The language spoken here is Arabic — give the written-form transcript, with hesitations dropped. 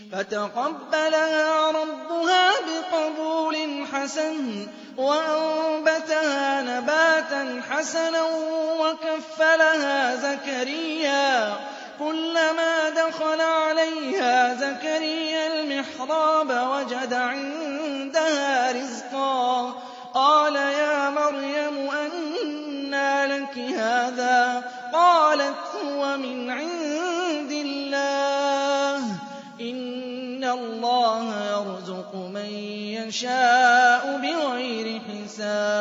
فَتَقَبَّلَهَا رَبُّهَا بِقَبُولٍ حَسَنٍ وَأَنبَتَهَا نَبَاتًا حَسَنًا وَكَفَّلَهَا زَكَرِيَّا ۖ كُلَّمَا دَخَلَ عَلَيْهَا زَكَرِيَّا الْمِحْرَابَ وَجَدَ عِندَهَا رِزْقًا قَالَ يَا مَرْيَمُ أَنَّىٰ لَكِ هَٰذَا ۖ قَالَتْ هُوَ مِنْ عِندِ اللَّهِ ۖ إِنَّ اللَّهَ يَرْزُقُ مَن يَشَاءُ بِغَيْرِ حِسَابٍ